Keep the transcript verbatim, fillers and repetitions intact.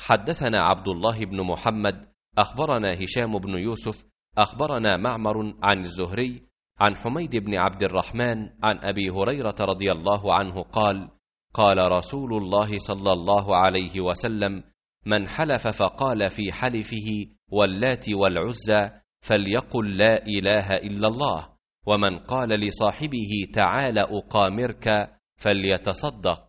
حدثنا عبد الله بن محمد أخبرنا هشام بن يوسف أخبرنا معمر عن الزهري عن حميد بن عبد الرحمن عن أبي هريرة رضي الله عنه قال: قال رسول الله صلى الله عليه وسلم: من حلف فقال في حلفه واللات والعزى فليقل لا إله إلا الله، ومن قال لصاحبه تعال أقامرك فليتصدق.